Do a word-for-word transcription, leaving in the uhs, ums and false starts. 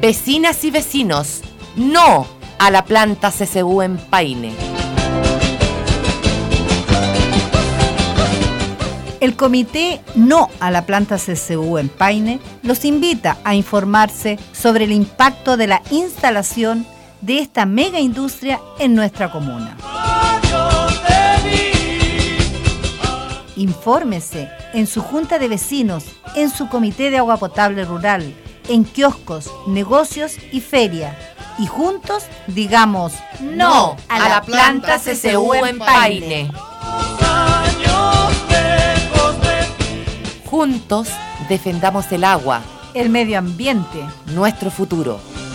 Vecinas y vecinos, no a la planta C C U en Paine. El comité No a la planta C C U en Paine los invita a informarse sobre el impacto de la instalación de esta mega industria en nuestra comuna. Infórmese en su junta de vecinos, en su comité de agua potable rural, en kioscos, negocios y feria. Y juntos digamos no a la planta C C U en Paine. Juntos defendamos el agua, el medio ambiente, nuestro futuro.